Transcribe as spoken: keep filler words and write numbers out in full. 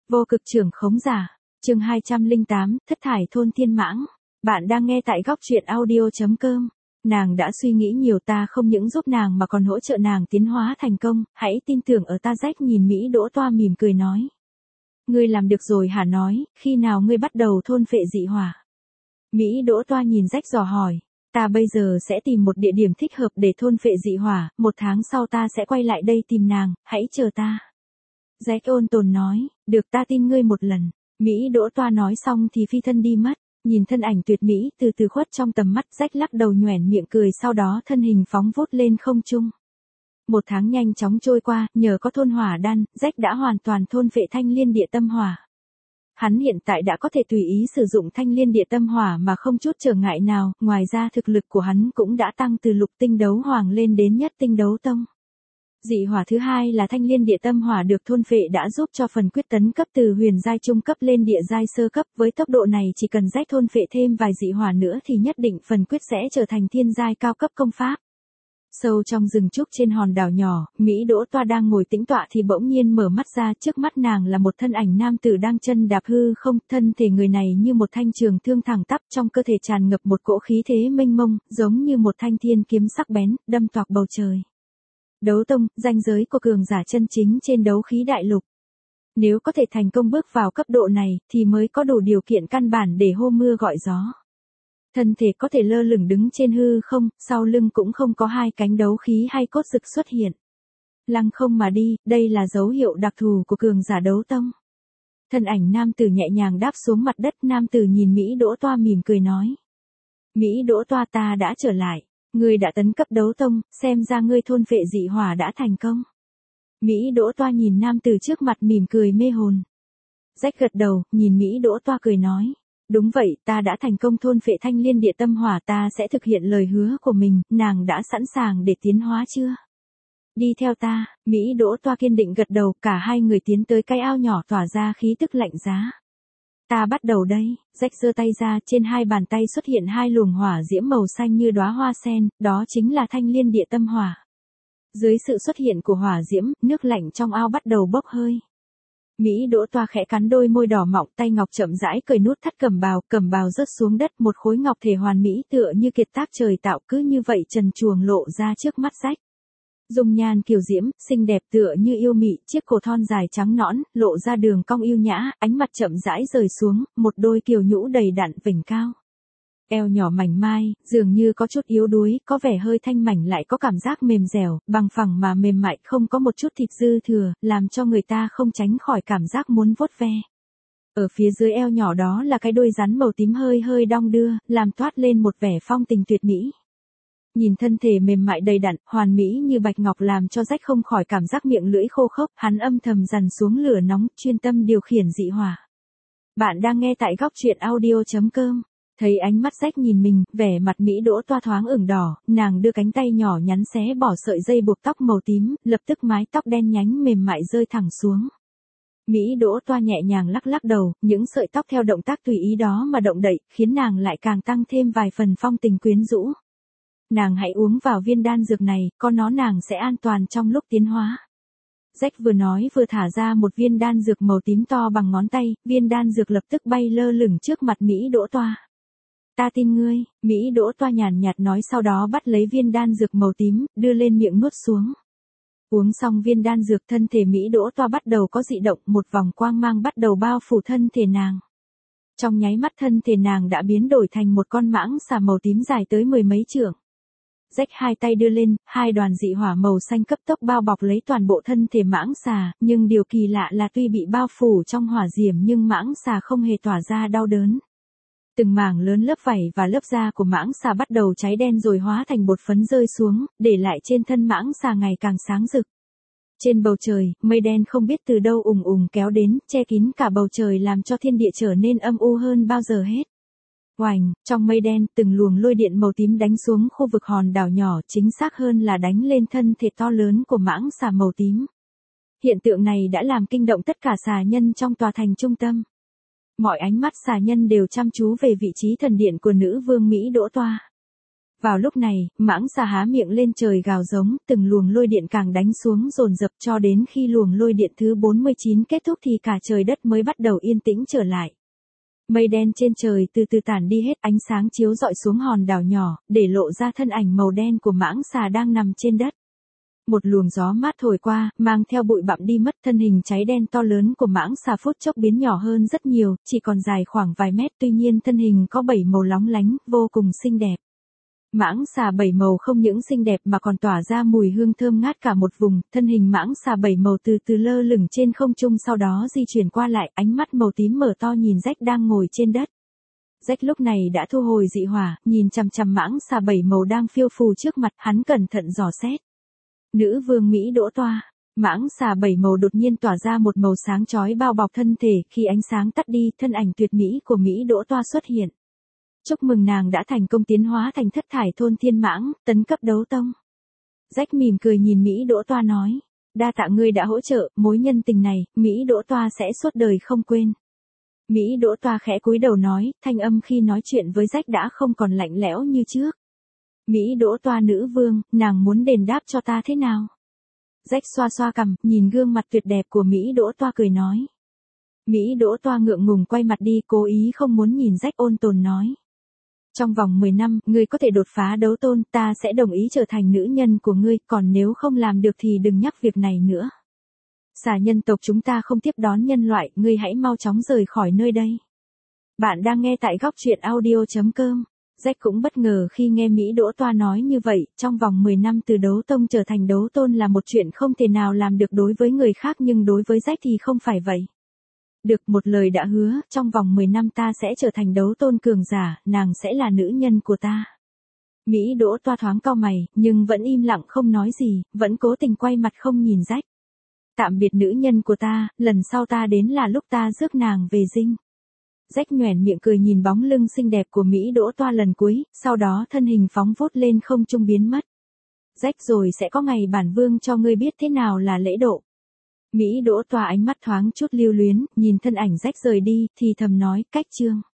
Vô cực trưởng khống giả. Chương hai trăm lẻ tám, thất thải thôn thiên mãng. Bạn đang nghe tại góc truyện audio chấm com. Nàng đã suy nghĩ nhiều, ta không những giúp nàng mà còn hỗ trợ nàng tiến hóa thành công, hãy tin tưởng ở ta. Rách nhìn Mỹ Đỗ Toa mỉm cười nói. Ngươi làm được rồi hả? Nói, khi nào ngươi bắt đầu thôn phệ dị hỏa? Mỹ Đỗ Toa nhìn Rách dò hỏi. Ta bây giờ sẽ tìm một địa điểm thích hợp để thôn phệ dị hỏa, một tháng sau ta sẽ quay lại đây tìm nàng, hãy chờ ta. Rách ôn tồn nói, được, ta tin ngươi một lần. Mỹ Đỗ Toa nói xong thì phi thân đi mất, nhìn thân ảnh tuyệt mỹ từ từ khuất trong tầm mắt. Rách lắc đầu nhoẻn miệng cười, sau đó thân hình phóng vút lên không trung. Một tháng nhanh chóng trôi qua, nhờ có thôn hỏa đan, Rách đã hoàn toàn thôn phệ thanh liên địa tâm hỏa. Hắn hiện tại đã có thể tùy ý sử dụng thanh liên địa tâm hỏa mà không chút trở ngại nào, ngoài ra thực lực của hắn cũng đã tăng từ lục tinh đấu hoàng lên đến nhất tinh đấu tông. Dị hỏa thứ hai là thanh liên địa tâm hỏa được thôn phệ đã giúp cho phần quyết tấn cấp từ huyền giai trung cấp lên địa giai sơ cấp, với tốc độ này chỉ cần Rách thôn phệ thêm vài dị hỏa nữa thì nhất định phần quyết sẽ trở thành thiên giai cao cấp công pháp. Sâu trong rừng trúc trên hòn đảo nhỏ, Mỹ Đỗ Toa đang ngồi tĩnh tọa thì bỗng nhiên mở mắt ra, trước mắt nàng là một thân ảnh nam tử đang chân đạp hư không, thân thể người này như một thanh trường thương thẳng tắp, trong cơ thể tràn ngập một cỗ khí thế mênh mông, giống như một thanh thiên kiếm sắc bén, đâm toạc bầu trời. Đấu tông, ranh giới của cường giả chân chính trên đấu khí đại lục. Nếu có thể thành công bước vào cấp độ này, thì mới có đủ điều kiện căn bản để hô mưa gọi gió. Thân thể có thể lơ lửng đứng trên hư không, sau lưng cũng không có hai cánh đấu khí hay cốt dực xuất hiện. Lăng không mà đi, đây là dấu hiệu đặc thù của cường giả đấu tông. Thân ảnh nam tử nhẹ nhàng đáp xuống mặt đất, nam tử nhìn Mỹ Đỗ Toa mỉm cười nói. Mỹ Đỗ Toa, ta đã trở lại. Ngươi đã tấn cấp đấu tông, xem ra ngươi thôn phệ dị hỏa đã thành công. Mỹ Đỗ Toa nhìn nam tử trước mặt mỉm cười mê hồn. Rách gật đầu, nhìn Mỹ Đỗ Toa cười nói. Đúng vậy, ta đã thành công thôn phệ thanh liên địa tâm hỏa, ta sẽ thực hiện lời hứa của mình. Nàng đã sẵn sàng để tiến hóa chưa? Đi theo ta. Mỹ Đỗ Toa kiên định gật đầu, cả hai người tiến tới cái ao nhỏ tỏa ra khí tức lạnh giá. Ta bắt đầu đây. Rách giơ tay ra, trên hai bàn tay xuất hiện hai luồng hỏa diễm màu xanh như đóa hoa sen, đó chính là thanh liên địa tâm hỏa. Dưới sự xuất hiện của hỏa diễm, nước lạnh trong ao bắt đầu bốc hơi. Mỹ Đỗ Toa khẽ cắn đôi môi đỏ mọng, tay ngọc chậm rãi cởi nút thắt cẩm bào, cẩm bào rớt xuống đất, một khối ngọc thể hoàn mỹ tựa như kiệt tác trời tạo, cứ như vậy trần truồng lộ ra trước mắt Rách. Dung nhan kiều diễm, xinh đẹp tựa như yêu mị, chiếc cổ thon dài trắng nõn, lộ ra đường cong yêu nhã, ánh mặt chậm rãi rời xuống, một đôi kiều nhũ đầy đặn vểnh cao. Eo nhỏ mảnh mai, dường như có chút yếu đuối, có vẻ hơi thanh mảnh lại có cảm giác mềm dẻo, bằng phẳng mà mềm mại, không có một chút thịt dư thừa, làm cho người ta không tránh khỏi cảm giác muốn vuốt ve. Ở phía dưới eo nhỏ đó là cái đuôi rắn màu tím hơi hơi đong đưa, làm toát lên một vẻ phong tình tuyệt mỹ. Nhìn thân thể mềm mại đầy đặn, hoàn mỹ như bạch ngọc làm cho Rách không khỏi cảm giác miệng lưỡi khô khốc, hắn âm thầm dằn xuống lửa nóng, chuyên tâm điều khiển dị hỏa. Bạn đang nghe tại góc truyện audio chấm com. Thấy ánh mắt Rách nhìn mình, vẻ mặt Mỹ Đỗ Toa thoáng ửng đỏ, nàng đưa cánh tay nhỏ nhắn xé bỏ sợi dây buộc tóc màu tím, lập tức mái tóc đen nhánh mềm mại rơi thẳng xuống. Mỹ Đỗ Toa nhẹ nhàng lắc lắc đầu, những sợi tóc theo động tác tùy ý đó mà động đậy, khiến nàng lại càng tăng thêm vài phần phong tình quyến rũ. Nàng hãy uống vào viên đan dược này, có nó nàng sẽ an toàn trong lúc tiến hóa. Rách vừa nói vừa thả ra một viên đan dược màu tím to bằng ngón tay, viên đan dược lập tức bay lơ lửng trước mặt Mỹ Đỗ Toa. Ta tin ngươi, Mỹ Đỗ Toa nhàn nhạt nói, sau đó bắt lấy viên đan dược màu tím, đưa lên miệng nuốt xuống. Uống xong viên đan dược, thân thể Mỹ Đỗ Toa bắt đầu có dị động, một vòng quang mang bắt đầu bao phủ thân thể nàng. Trong nháy mắt thân thể nàng đã biến đổi thành một con mãng xà màu tím dài tới mười mấy trượng. Rách hai tay đưa lên, hai đoàn dị hỏa màu xanh cấp tốc bao bọc lấy toàn bộ thân thể mãng xà, nhưng điều kỳ lạ là tuy bị bao phủ trong hỏa diễm nhưng mãng xà không hề tỏa ra đau đớn. Từng mảng lớn lớp vảy và lớp da của mãng xà bắt đầu cháy đen rồi hóa thành bột phấn rơi xuống, để lại trên thân mãng xà ngày càng sáng rực. Trên bầu trời, mây đen không biết từ đâu ùng ùng kéo đến, che kín cả bầu trời làm cho thiên địa trở nên âm u hơn bao giờ hết. Oành, trong mây đen, từng luồng lôi điện màu tím đánh xuống khu vực hòn đảo nhỏ, chính xác hơn là đánh lên thân thể to lớn của mãng xà màu tím. Hiện tượng này đã làm kinh động tất cả xà nhân trong tòa thành trung tâm. Mọi ánh mắt xà nhân đều chăm chú về vị trí thần điện của nữ vương Mỹ Đỗ Toa. Vào lúc này, mãng xà há miệng lên trời gào giống, từng luồng lôi điện càng đánh xuống dồn dập cho đến khi luồng lôi điện thứ bốn mươi chín kết thúc thì cả trời đất mới bắt đầu yên tĩnh trở lại. Mây đen trên trời từ từ tản đi hết, ánh sáng chiếu rọi xuống hòn đảo nhỏ, để lộ ra thân ảnh màu đen của mãng xà đang nằm trên đất. Một luồng gió mát thổi qua, mang theo bụi bặm đi mất, thân hình cháy đen to lớn của mãng xà phút chốc biến nhỏ hơn rất nhiều, chỉ còn dài khoảng vài mét, tuy nhiên thân hình có bảy màu lóng lánh, vô cùng xinh đẹp. Mãng xà bảy màu không những xinh đẹp mà còn tỏa ra mùi hương thơm ngát cả một vùng, thân hình mãng xà bảy màu từ từ lơ lửng trên không trung, sau đó di chuyển qua lại, ánh mắt màu tím mở to nhìn Jack đang ngồi trên đất. Jack lúc này đã thu hồi dị hỏa, nhìn chằm chằm mãng xà bảy màu đang phiêu phù trước mặt, hắn cẩn thận dò xét. Nữ vương Mỹ Đỗ Toa. Mãng xà bảy màu đột nhiên tỏa ra một màu sáng chói bao bọc thân thể, khi ánh sáng tắt đi, thân ảnh tuyệt mỹ của Mỹ Đỗ Toa xuất hiện. Chúc mừng nàng đã thành công tiến hóa thành thất thải thôn thiên mãng, tấn cấp đấu tông. Jack mỉm cười nhìn Mỹ Đỗ Toa nói, đa tạ ngươi đã hỗ trợ, mối nhân tình này, Mỹ Đỗ Toa sẽ suốt đời không quên. Mỹ Đỗ Toa khẽ cúi đầu nói, thanh âm khi nói chuyện với Jack đã không còn lạnh lẽo như trước. Mỹ Đỗ Toa nữ vương, nàng muốn đền đáp cho ta thế nào? Jack xoa xoa cằm, nhìn gương mặt tuyệt đẹp của Mỹ Đỗ Toa cười nói. Mỹ Đỗ Toa ngượng ngùng quay mặt đi, cố ý không muốn nhìn Jack, ôn tồn nói. Trong vòng mười năm, ngươi có thể đột phá đấu tôn, ta sẽ đồng ý trở thành nữ nhân của ngươi, còn nếu không làm được thì đừng nhắc việc này nữa. Xà nhân tộc chúng ta không tiếp đón nhân loại, ngươi hãy mau chóng rời khỏi nơi đây. Bạn đang nghe tại góc truyện audio chấm com. Jack cũng bất ngờ khi nghe Mỹ Đỗ Toa nói như vậy, trong vòng mười năm từ đấu tông trở thành đấu tôn là một chuyện không thể nào làm được đối với người khác, nhưng đối với Jack thì không phải vậy. Được, một lời đã hứa, trong vòng mười năm ta sẽ trở thành đấu tôn cường giả, nàng sẽ là nữ nhân của ta. Mỹ Đỗ Toa thoáng cau mày, nhưng vẫn im lặng không nói gì, vẫn cố tình quay mặt không nhìn Jack. Tạm biệt nữ nhân của ta, lần sau ta đến là lúc ta rước nàng về dinh. Jack nhoẻn miệng cười nhìn bóng lưng xinh đẹp của Mỹ Đỗ Toa lần cuối, sau đó thân hình phóng vút lên không trung biến mất. Jack, rồi sẽ có ngày bản vương cho ngươi biết thế nào là lễ độ. Mỹ Đỗ Toa ánh mắt thoáng chút lưu luyến, nhìn thân ảnh Jack rời đi, thì thầm nói, cách chương.